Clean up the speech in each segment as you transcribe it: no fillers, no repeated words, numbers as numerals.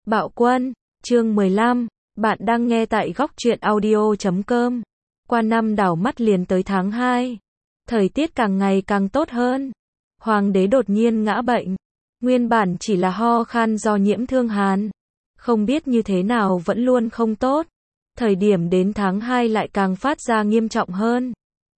Bạo Quân, chương 15, bạn đang nghe tại góc truyện audio.com. Qua năm đảo mắt liền tới tháng 2. Thời tiết càng ngày càng tốt hơn. Hoàng đế đột nhiên ngã bệnh. Nguyên bản chỉ là ho khan do nhiễm thương hàn. Không biết như thế nào vẫn luôn không tốt. Thời điểm đến tháng 2 lại càng phát ra nghiêm trọng hơn.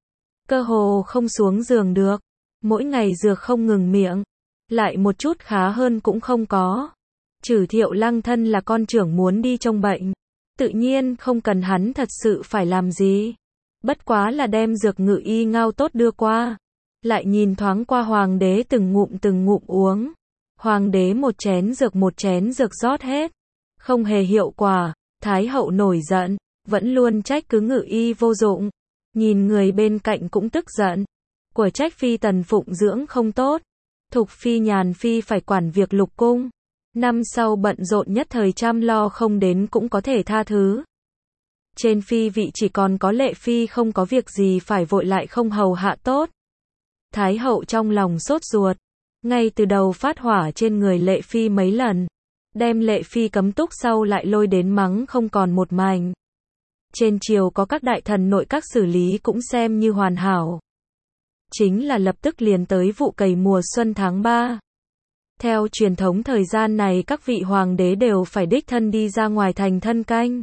Cơ hồ không xuống giường được. Mỗi ngày dược không ngừng miệng. Lại một chút khá hơn cũng không có. Trừ Thiệu Lăng thân là con trưởng muốn đi trông bệnh. Tự nhiên không cần hắn thật sự phải làm gì. Bất quá là đem dược ngự y ngao tốt đưa qua. Lại nhìn thoáng qua hoàng đế từng ngụm uống. Hoàng đế một chén dược rót hết. Không hề hiệu quả. Thái hậu nổi giận. Vẫn luôn trách cứ ngự y vô dụng. Nhìn người bên cạnh cũng tức giận. Của trách phi tần phụng dưỡng không tốt. Thục phi nhàn phi phải quản việc lục cung. Năm sau bận rộn nhất thời chăm lo không đến cũng có thể tha thứ. Trên phi vị chỉ còn có Lệ phi không có việc gì phải vội lại không hầu hạ tốt. Thái hậu trong lòng sốt ruột. Ngay từ đầu phát hỏa trên người Lệ phi mấy lần. Đem Lệ phi cấm túc sau lại lôi đến mắng không còn một mảnh. Trên triều có các đại thần nội các xử lý cũng xem như hoàn hảo. Chính là lập tức liền tới vụ cày mùa xuân tháng 3. Theo truyền thống thời gian này các vị hoàng đế đều phải đích thân đi ra ngoài thành thân canh.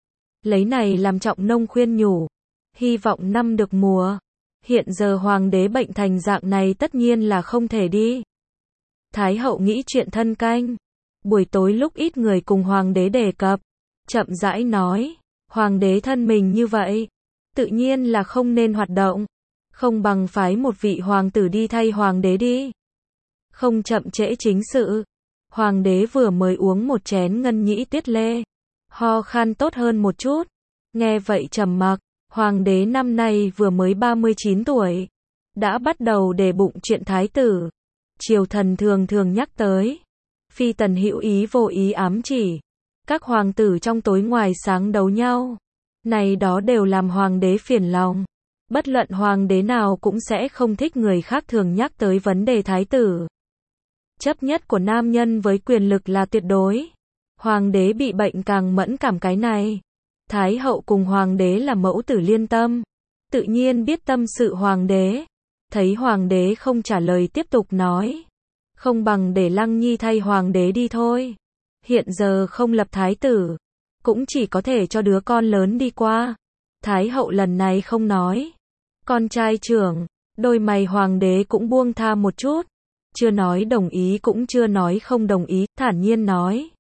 Lấy này làm trọng nông khuyên nhủ. Hy vọng năm được mùa. Hiện giờ hoàng đế bệnh thành dạng này tất nhiên là không thể đi. Thái hậu nghĩ chuyện thân canh. Buổi tối lúc ít người cùng hoàng đế đề cập. Chậm rãi nói. Hoàng đế thân mình như vậy. Tự nhiên là không nên hoạt động. Không bằng phái một vị hoàng tử đi thay hoàng đế đi. Không chậm trễ chính sự. Hoàng đế vừa mới uống một chén ngân nhĩ tuyết lê. Ho khan tốt hơn một chút. Nghe vậy trầm mặc. Hoàng đế năm nay vừa mới 39 tuổi. Đã bắt đầu để bụng chuyện thái tử. Triều thần thường nhắc tới. Phi tần hữu ý vô ý ám chỉ. Các hoàng tử trong tối ngoài sáng đấu nhau. Này đó đều làm hoàng đế phiền lòng. Bất luận hoàng đế nào cũng sẽ không thích người khác thường nhắc tới vấn đề thái tử. Chấp nhất của nam nhân với quyền lực là tuyệt đối. Hoàng đế bị bệnh càng mẫn cảm cái này. Thái hậu cùng hoàng đế là mẫu tử liên tâm. Tự nhiên biết tâm sự hoàng đế. Thấy hoàng đế không trả lời tiếp tục nói. Không bằng để Lăng Nhi thay hoàng đế đi thôi. Hiện giờ không lập thái tử. Cũng chỉ có thể cho đứa con lớn đi qua. Thái hậu lần này không nói. Con trai trưởng. Đôi mày hoàng đế cũng buông tha một chút. Chưa nói đồng ý cũng chưa nói không đồng ý, thản nhiên nói.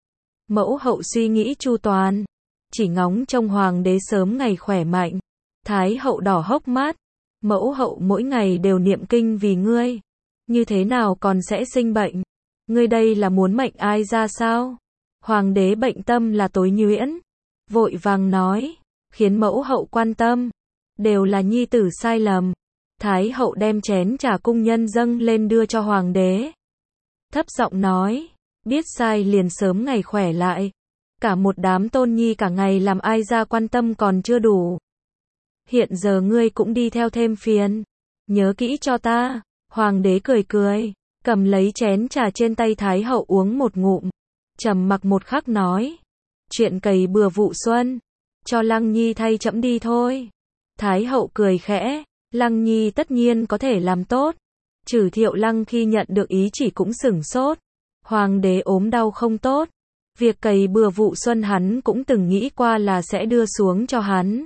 Mẫu hậu suy nghĩ chu toàn. Chỉ ngóng trông hoàng đế sớm ngày khỏe mạnh. Thái hậu đỏ hốc mắt. Mẫu hậu mỗi ngày đều niệm kinh vì ngươi. Như thế nào còn sẽ sinh bệnh? Ngươi đây là muốn mệnh ai ra sao? Hoàng đế bệnh tâm là tối nhuyễn. Vội vàng nói. Khiến mẫu hậu quan tâm. Đều là nhi tử sai lầm. Thái hậu đem chén trà cung nhân dâng lên đưa cho hoàng đế. Thấp giọng nói. Biết sai liền sớm ngày khỏe lại. Cả một đám tôn nhi cả ngày làm ai ra quan tâm còn chưa đủ. Hiện giờ ngươi cũng đi theo thêm phiền. Nhớ kỹ cho ta. Hoàng đế cười. Cầm lấy chén trà trên tay Thái hậu uống một ngụm. Trầm mặc một khắc nói. Chuyện cày bừa vụ xuân. Cho Lăng Nhi thay trẫm đi thôi. Thái hậu cười khẽ. Lăng Nhi tất nhiên có thể làm tốt. Trừ Thiệu Lăng khi nhận được ý chỉ cũng sửng sốt. Hoàng đế ốm đau không tốt. Việc cày bừa vụ xuân hắn cũng từng nghĩ qua là sẽ đưa xuống cho hắn.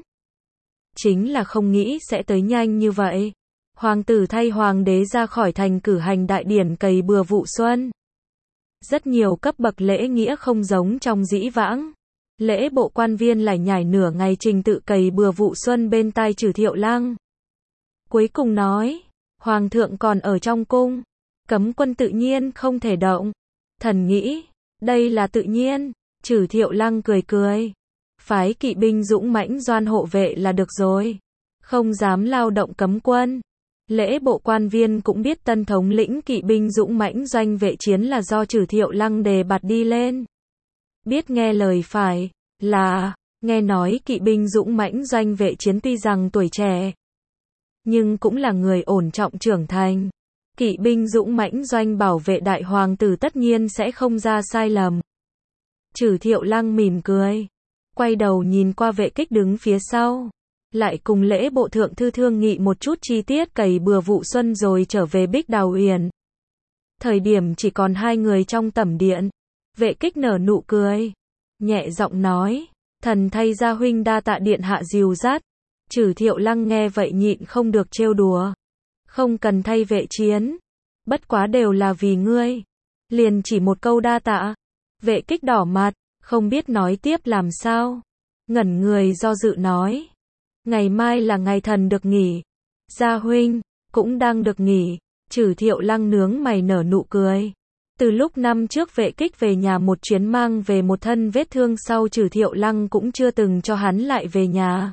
Chính là không nghĩ sẽ tới nhanh như vậy. Hoàng tử thay hoàng đế ra khỏi thành cử hành đại điển cày bừa vụ xuân. Rất nhiều cấp bậc lễ nghĩa không giống trong dĩ vãng. Lễ bộ quan viên lải nhải nửa ngày trình tự cày bừa vụ xuân bên tai Trừ Thiệu Lăng. Cuối cùng nói, hoàng thượng còn ở trong cung, cấm quân tự nhiên không thể động. Thần nghĩ, đây là tự nhiên. Trừ Thiệu Lăng cười. Phái kỵ binh dũng mãnh doan hộ vệ là được rồi. Không dám lao động cấm quân. Lễ bộ quan viên cũng biết tân thống lĩnh kỵ binh dũng mãnh doanh vệ chiến là do Trừ Thiệu Lăng đề bạt đi lên. Biết nghe lời phải là, nghe nói kỵ binh dũng mãnh doanh vệ chiến tuy rằng tuổi trẻ, nhưng cũng là người ổn trọng trưởng thành. Kỵ binh dũng mãnh doanh bảo vệ đại hoàng tử tất nhiên sẽ không ra sai lầm. Trử Thiệu Lăng mỉm cười, quay đầu nhìn qua Vệ Kích đứng phía sau, lại cùng Lễ Bộ thượng thư thương nghị một chút chi tiết cày bừa vụ xuân rồi trở về Bích Đào Uyển. Thời điểm chỉ còn hai người trong tẩm điện, Vệ Kích nở nụ cười, nhẹ giọng nói, thần thay gia huynh đa tạ điện hạ dìu dắt. Trử Thiệu Lăng nghe vậy nhịn không được trêu đùa, không cần thay Vệ Chiến, bất quá đều là vì ngươi, liền chỉ một câu đa tạ. Vệ Kích đỏ mặt, không biết nói tiếp làm sao, ngẩn người do dự nói, ngày mai là ngày thần được nghỉ, gia huynh cũng đang được nghỉ. Trử Thiệu Lăng nướng mày nở nụ cười. Từ lúc năm trước Vệ Kích về nhà một chuyến mang về một thân vết thương sau, Trử Thiệu Lăng cũng chưa từng cho hắn lại về nhà.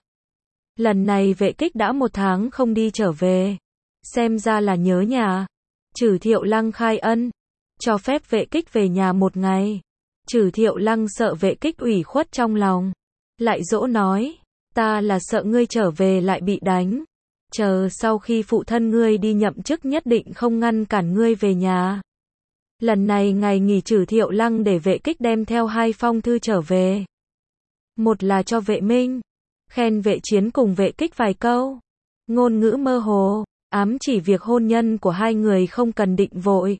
Lần này Vệ Kích đã một tháng không đi trở về, xem ra là nhớ nhà. Trử Thiệu Lăng khai ân, cho phép Vệ Kích về nhà một ngày. Trử Thiệu Lăng sợ Vệ Kích ủy khuất trong lòng, lại dỗ nói, ta là sợ ngươi trở về lại bị đánh. Chờ sau khi phụ thân ngươi đi nhậm chức nhất định không ngăn cản ngươi về nhà. Lần này ngày nghỉ Trử Thiệu Lăng để Vệ Kích đem theo hai phong thư trở về. Một là cho Vệ Minh, khen Vệ Chiến cùng Vệ Kích vài câu. Ngôn ngữ mơ hồ, ám chỉ việc hôn nhân của hai người không cần định vội.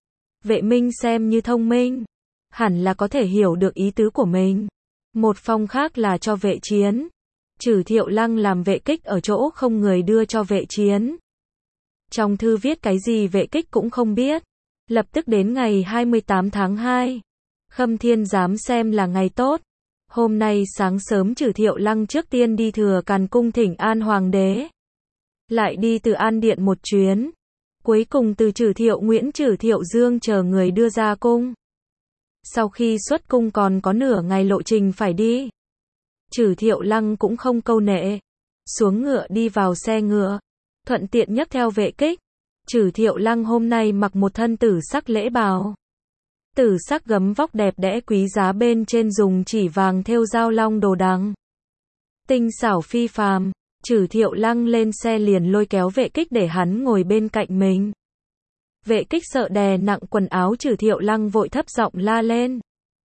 Vệ Minh xem như thông minh, hẳn là có thể hiểu được ý tứ của mình. Một phong khác là cho Vệ Chiến. Trử Thiệu Lăng làm Vệ Kích ở chỗ không người đưa cho Vệ Chiến. Trong thư viết cái gì Vệ Kích cũng không biết. Lập tức đến ngày 28 tháng 2. Khâm Thiên Giám xem là ngày tốt. Hôm nay sáng sớm Trử Thiệu Lăng trước tiên đi Thừa Càn cung thỉnh an hoàng đế. Lại đi Từ An điện một chuyến. Cuối cùng từ Trử Thiệu Nguyễn Trử Thiệu Dương chờ người đưa ra cung. Sau khi xuất cung còn có nửa ngày lộ trình phải đi. Trử Thiệu Lăng cũng không câu nệ, xuống ngựa đi vào xe ngựa, thuận tiện nhấc theo Vệ Kích. Trử Thiệu Lăng hôm nay mặc một thân tử sắc lễ bào, tử sắc gấm vóc đẹp đẽ quý giá, bên trên dùng chỉ vàng thêu dao long đồ đằng, tinh xảo phi phàm. Trử Thiệu Lăng lên xe liền lôi kéo Vệ Kích để hắn ngồi bên cạnh mình. Vệ Kích sợ đè nặng quần áo Trử Thiệu Lăng vội thấp giọng la lên,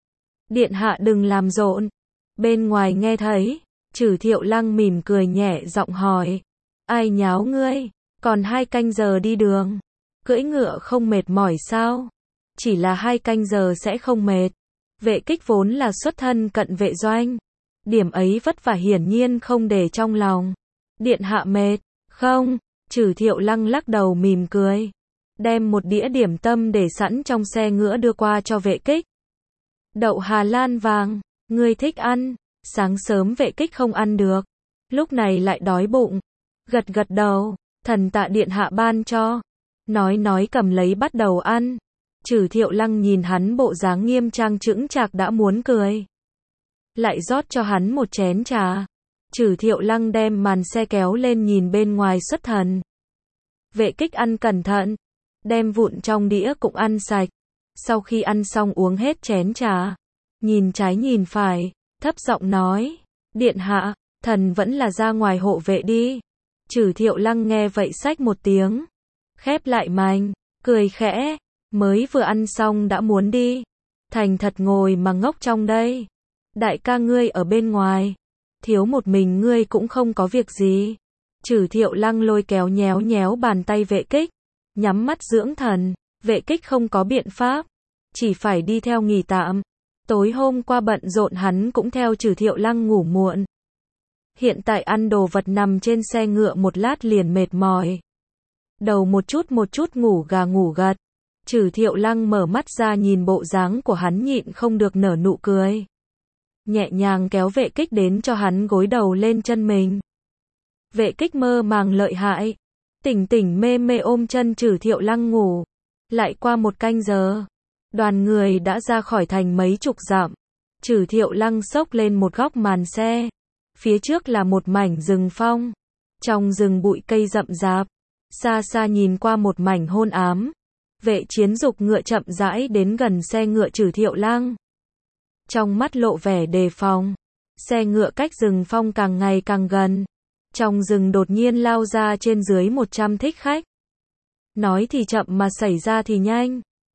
điện hạ đừng làm rộn. Bên ngoài nghe thấy, Trử Thiệu Lăng mỉm cười nhẹ giọng hỏi, ai nháo ngươi, còn 2 canh giờ đi đường, cưỡi ngựa không mệt mỏi sao? Chỉ là 2 canh giờ sẽ không mệt. Vệ Kích vốn là xuất thân cận vệ doanh, điểm ấy vất vả hiển nhiên không để trong lòng. Điện hạ mệt, không? Trử Thiệu Lăng lắc đầu mỉm cười, đem một đĩa điểm tâm để sẵn trong xe ngựa đưa qua cho Vệ Kích. Đậu Hà Lan vàng, ngươi thích ăn. Sáng sớm Vệ Kích không ăn được, lúc này lại đói bụng, gật gật đầu, thần tạ điện hạ ban cho. Nói cầm lấy bắt đầu ăn. Trử Thiệu Lăng nhìn hắn bộ dáng nghiêm trang chững chạc đã muốn cười, lại rót cho hắn một chén trà. Trử Thiệu Lăng đem màn xe kéo lên nhìn bên ngoài xuất thần. Vệ Kích ăn cẩn thận, đem vụn trong đĩa cũng ăn sạch. Sau khi ăn xong uống hết chén trà, nhìn trái nhìn phải, thấp giọng nói, điện hạ, thần vẫn là ra ngoài hộ vệ đi. Trử Thiệu Lăng nghe vậy xách một tiếng, khép lại mành, cười khẽ, mới vừa ăn xong đã muốn đi. Thành thật ngồi mà ngốc trong đây. Đại ca ngươi ở bên ngoài, thiếu một mình ngươi cũng không có việc gì. Trử Thiệu Lăng lôi kéo nhéo nhéo bàn tay Vệ Kích, nhắm mắt dưỡng thần. Vệ Kích không có biện pháp, chỉ phải đi theo nghỉ tạm. Tối hôm qua bận rộn hắn cũng theo Trử Thiệu Lăng ngủ muộn. Hiện tại ăn đồ vật nằm trên xe ngựa một lát liền mệt mỏi. Đầu một chút ngủ gà ngủ gật. Trử Thiệu Lăng mở mắt ra nhìn bộ dáng của hắn nhịn không được nở nụ cười. Nhẹ nhàng kéo Vệ Kích đến cho hắn gối đầu lên chân mình. Vệ Kích mơ màng lợi hại, tỉnh tỉnh mê mê ôm chân Trử Thiệu Lăng ngủ. Lại qua 1 canh giờ, đoàn người đã ra khỏi thành mấy chục dặm. Trử Thiệu Lăng xốc lên một góc màn xe. Phía trước là một mảnh rừng phong. Trong rừng bụi cây rậm rạp, xa xa nhìn qua một mảnh hôn ám. Vệ Chiến dục ngựa chậm rãi đến gần xe ngựa Trử Thiệu Lăng. Trong mắt lộ vẻ đề phòng. Xe ngựa cách rừng phong càng ngày càng gần. Trong rừng đột nhiên lao ra trên dưới 100 thích khách. Nói thì chậm mà xảy ra thì nhanh.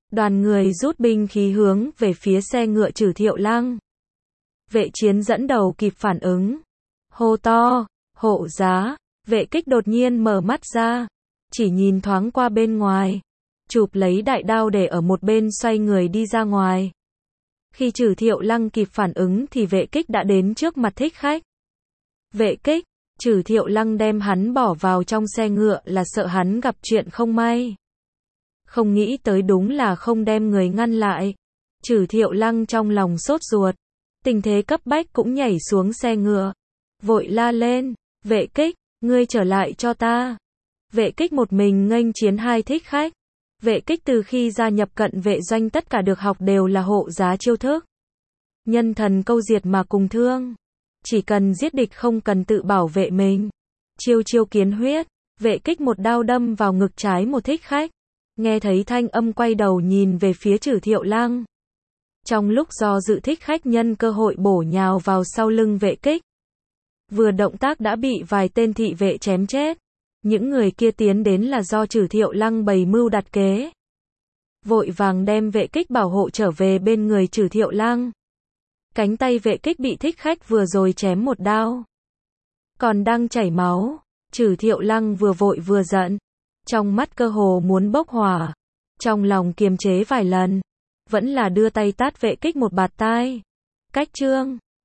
Đoàn người rút binh khí hướng về phía xe ngựa Trử Thiệu Lăng. Vệ Chiến dẫn đầu kịp phản ứng. Hô to, hộ giá, Vệ Kích đột nhiên mở mắt ra. Chỉ nhìn thoáng qua bên ngoài. Chụp lấy đại đao để ở một bên xoay người đi ra ngoài. Khi Trử Thiệu Lăng kịp phản ứng thì Vệ Kích đã đến trước mặt thích khách. Vệ Kích, Trử Thiệu Lăng đem hắn bỏ vào trong xe ngựa là sợ hắn gặp chuyện không may. Không nghĩ tới đúng là không đem người ngăn lại. Trử Thiệu Lăng trong lòng sốt ruột. Tình thế cấp bách cũng nhảy xuống xe ngựa. Vội la lên, Vệ Kích, ngươi trở lại cho ta. Vệ Kích một mình nghênh chiến hai thích khách. Vệ Kích từ khi gia nhập Cận Vệ doanh tất cả được học đều là hộ giá chiêu thức. Nhân thần câu diệt mà cùng thương. Chỉ cần giết địch không cần tự bảo vệ mình. Chiêu chiêu kiến huyết. Vệ Kích một đao đâm vào ngực trái một thích khách. Nghe thấy thanh âm quay đầu nhìn về phía Trử Thiệu Lăng. Trong lúc do dự thích khách nhân cơ hội bổ nhào vào sau lưng Vệ Kích. Vừa động tác đã bị vài tên thị vệ chém chết. Những người kia tiến đến là do Trử Thiệu Lăng bày mưu đặt kế. Vội vàng đem Vệ Kích bảo hộ trở về bên người Trử Thiệu Lăng. Cánh tay Vệ Kích bị thích khách vừa rồi chém một đao. Còn đang chảy máu. Trử Thiệu Lăng vừa vội vừa giận. Trong mắt cơ hồ muốn bốc hỏa. Trong lòng kiềm chế vài lần. Vẫn là đưa tay tát Vệ Kích một bạt tai. Cách chương